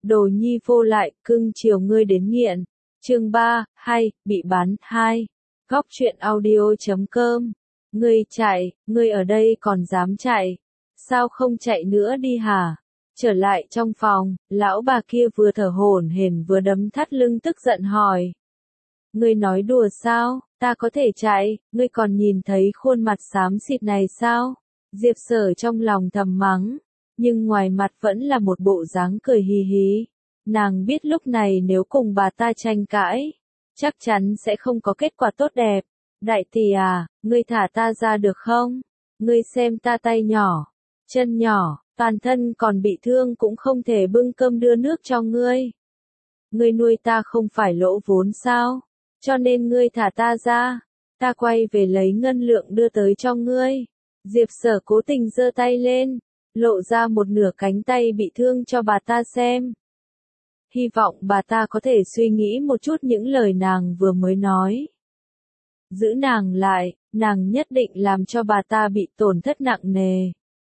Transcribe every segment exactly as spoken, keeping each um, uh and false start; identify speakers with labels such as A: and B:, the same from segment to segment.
A: Đồ nhi vô lại, cưng chiều ngươi đến nghiện. Chương ba, hay, bị bán, hai. Góc truyện audio.com. Ngươi chạy, ngươi ở đây còn dám chạy. Sao không chạy nữa đi hả? Trở lại trong phòng, lão bà kia vừa thở hổn hển vừa đấm thắt lưng tức giận hỏi. Ngươi nói đùa sao, ta có thể chạy, ngươi còn nhìn thấy khuôn mặt xám xịt này sao? Diệp Sở trong lòng thầm mắng, nhưng ngoài mặt vẫn là một bộ dáng cười hì hì. Nàng biết lúc này nếu cùng bà ta tranh cãi, chắc chắn sẽ không có kết quả tốt đẹp. Đại tỷ à, ngươi thả ta ra được không? Ngươi xem ta tay nhỏ, chân nhỏ, toàn thân còn bị thương cũng không thể bưng cơm đưa nước cho ngươi. Ngươi nuôi ta không phải lỗ vốn sao? Cho nên ngươi thả ta ra, ta quay về lấy ngân lượng đưa tới cho ngươi. Diệp Sở cố tình giơ tay lên, lộ ra một nửa cánh tay bị thương cho bà ta xem. Hy vọng bà ta có thể suy nghĩ một chút những lời nàng vừa mới nói. Giữ nàng lại, nàng nhất định làm cho bà ta bị tổn thất nặng nề.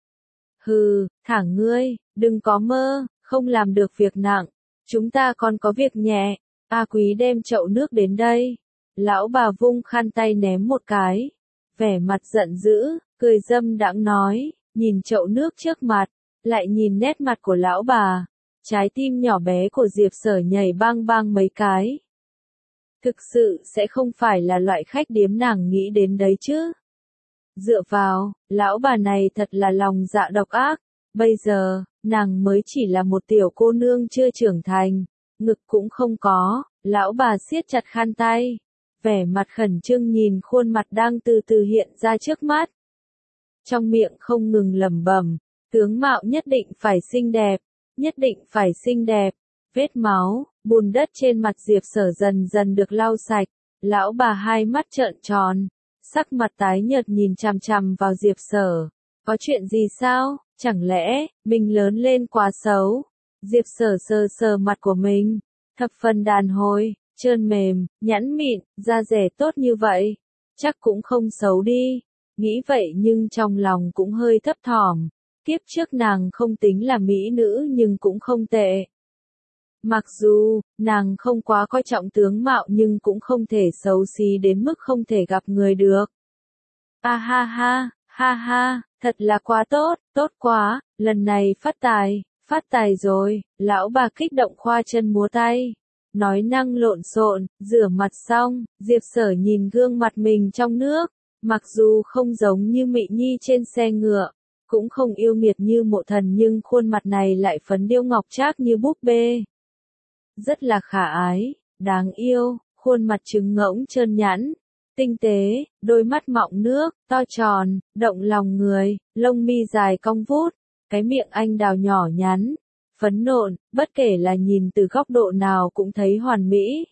A: Hừ, thả ngươi, đừng có mơ, không làm được việc nặng, chúng ta còn có việc nhẹ. A Quý đem chậu nước đến đây. Lão bà vung khăn tay ném một cái. Vẻ mặt giận dữ, cười dâm đãng nói, nhìn chậu nước trước mặt, lại nhìn nét mặt của lão bà. Trái tim nhỏ bé của Diệp Sở nhảy bang bang mấy cái. Thực sự sẽ không phải là loại khách điếm nàng nghĩ đến đấy chứ. Dựa vào, lão bà này thật là lòng dạ độc ác. Bây giờ, nàng mới chỉ là một tiểu cô nương chưa trưởng thành. Ngực cũng không có, lão bà siết chặt khăn tay, vẻ mặt khẩn trương nhìn khuôn mặt đang từ từ hiện ra trước mắt. Trong miệng không ngừng lẩm bẩm, tướng mạo nhất định phải xinh đẹp, nhất định phải xinh đẹp. Vết máu, bùn đất trên mặt Diệp Sở dần dần được lau sạch, lão bà hai mắt trợn tròn, sắc mặt tái nhợt nhìn chằm chằm vào Diệp Sở. Có chuyện gì sao, chẳng lẽ, mình lớn lên quá xấu? Diệp Sở sờ sờ mặt của mình, thập phần đàn hồi, trơn mềm, nhẵn mịn, da rẻ tốt như vậy, chắc cũng không xấu đi. Nghĩ vậy nhưng trong lòng cũng hơi thấp thỏm, kiếp trước nàng không tính là mỹ nữ nhưng cũng không tệ. Mặc dù, nàng không quá coi trọng tướng mạo nhưng cũng không thể xấu xí đến mức không thể gặp người được. A ha ha, ha ha, thật là quá tốt, tốt quá, lần này phát tài. Phát tài rồi, lão bà kích động khoa chân múa tay. Nói năng lộn xộn, rửa mặt xong, Diệp Sở nhìn gương mặt mình trong nước. Mặc dù không giống như Mị Nhi trên xe ngựa, cũng không yêu nghiệt như Mộ Thần nhưng khuôn mặt này lại phấn điêu ngọc trác như búp bê. Rất là khả ái, đáng yêu, khuôn mặt trứng ngỗng trơn nhẵn, tinh tế, đôi mắt mọng nước, to tròn, động lòng người, lông mi dài cong vút. Cái miệng anh đào nhỏ nhắn, phấn nộn, bất kể là nhìn từ góc độ nào cũng thấy hoàn mỹ.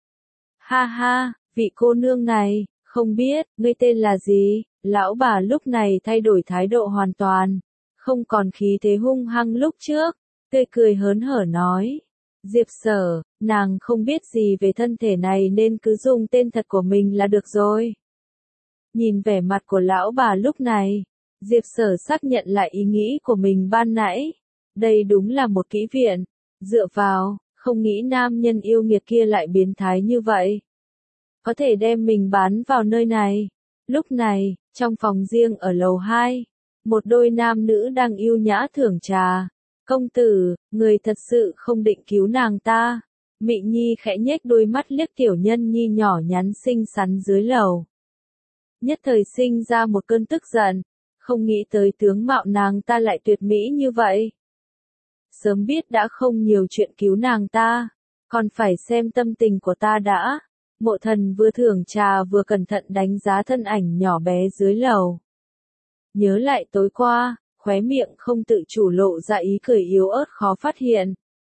A: Ha ha, vị cô nương này, không biết, ngươi tên là gì? Lão bà lúc này thay đổi thái độ hoàn toàn, không còn khí thế hung hăng lúc trước, tươi cười hớn hở nói. Diệp Sở, nàng không biết gì về thân thể này nên cứ dùng tên thật của mình là được rồi. Nhìn vẻ mặt của lão bà lúc này, Diệp Sở xác nhận lại ý nghĩ của mình ban nãy. Đây đúng là một kỹ viện. Dựa vào, không nghĩ nam nhân yêu nghiệt kia lại biến thái như vậy. Có thể đem mình bán vào nơi này. Lúc này, trong phòng riêng ở lầu hai, một đôi nam nữ đang yêu nhã thưởng trà. Công tử, người thật sự không định cứu nàng ta. Mị Nhi khẽ nhếch đôi mắt liếc tiểu nhân nhi nhỏ nhắn xinh xắn dưới lầu. Nhất thời sinh ra một cơn tức giận. Không nghĩ tới tướng mạo nàng ta lại tuyệt mỹ như vậy. Sớm biết đã không nhiều chuyện cứu nàng ta, còn phải xem tâm tình của ta đã. Mộ Thần vừa thưởng trà vừa cẩn thận đánh giá thân ảnh nhỏ bé dưới lầu. Nhớ lại tối qua, khóe miệng không tự chủ lộ ra ý cười yếu ớt khó phát hiện.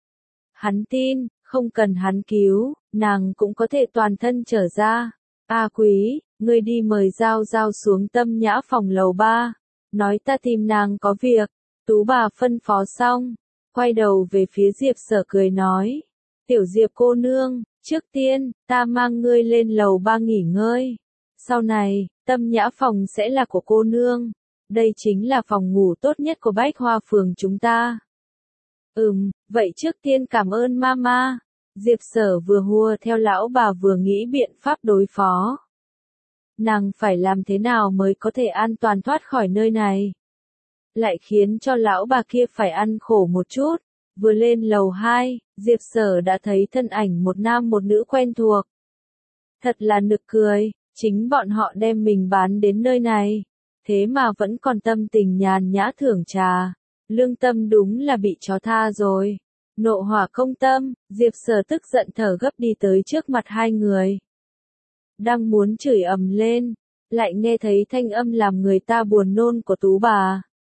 A: Hắn tin, không cần hắn cứu, nàng cũng có thể toàn thân trở ra. A Quý, ngươi đi mời Giao Giao xuống Tâm Nhã phòng lầu ba. Nói ta tìm nàng có việc. Tú bà phân phó xong, quay đầu về phía Diệp Sở cười nói. Tiểu Diệp cô nương, trước tiên, ta mang ngươi lên lầu ba nghỉ ngơi. Sau này, Tâm Nhã phòng sẽ là của cô nương. Đây chính là phòng ngủ tốt nhất của Bách Hoa phường chúng ta. Ừm, vậy trước tiên cảm ơn mama. Diệp Sở vừa hùa theo lão bà vừa nghĩ biện pháp đối phó. Nàng phải làm thế nào mới có thể an toàn thoát khỏi nơi này? Lại khiến cho lão bà kia phải ăn khổ một chút. Vừa lên lầu hai, Diệp Sở đã thấy thân ảnh một nam một nữ quen thuộc. Thật là nực cười, chính bọn họ đem mình bán đến nơi này. Thế mà vẫn còn tâm tình nhàn nhã thưởng trà. Lương tâm đúng là bị chó tha rồi. Nộ hỏa công tâm, Diệp Sở tức giận thở gấp đi tới trước mặt hai người. Đang muốn chửi ầm lên, lại nghe thấy thanh âm làm người ta buồn nôn của Tú bà.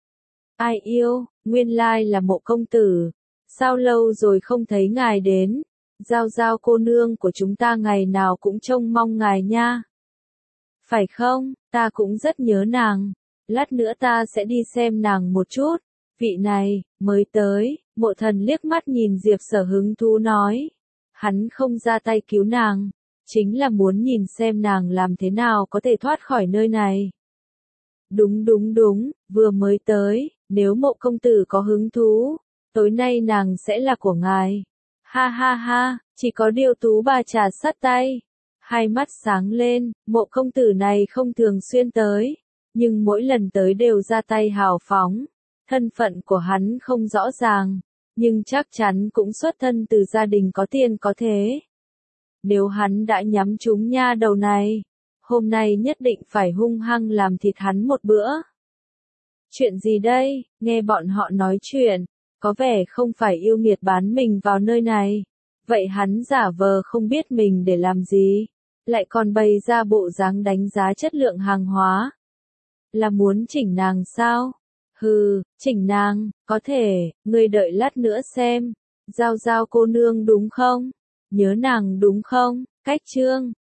A: Ai yêu, nguyên lai là Mộ công tử. Sao lâu rồi không thấy ngài đến? Giao giao cô nương của chúng ta ngày nào cũng trông mong ngài nha. Phải không, ta cũng rất nhớ nàng. Lát nữa ta sẽ đi xem nàng một chút. Vị này, mới tới, Mộ thần liếc mắt nhìn Diệp Sở hứng thú nói. Hắn không ra tay cứu nàng, chính là muốn nhìn xem nàng làm thế nào có thể thoát khỏi nơi này. Đúng đúng đúng, vừa mới tới, nếu Mộ công tử có hứng thú, tối nay nàng sẽ là của ngài. Ha ha ha, chỉ có điều Tú bà trà sát tay. Hai mắt sáng lên, Mộ công tử này không thường xuyên tới, nhưng mỗi lần tới đều ra tay hào phóng. Thân phận của hắn không rõ ràng, nhưng chắc chắn cũng xuất thân từ gia đình có tiền có thế. Nếu hắn đã nhắm trúng nha đầu này, hôm nay nhất định phải hung hăng làm thịt hắn một bữa. Chuyện gì đây, nghe bọn họ nói chuyện, có vẻ không phải yêu nghiệt bán mình vào nơi này. Vậy hắn giả vờ không biết mình để làm gì, lại còn bày ra bộ dáng đánh giá chất lượng hàng hóa. Là muốn chỉnh nàng sao? Hừ, chỉnh nàng, có thể, ngươi đợi lát nữa xem. Giao giao cô nương đúng không? Nhớ nàng đúng không? Cách chương.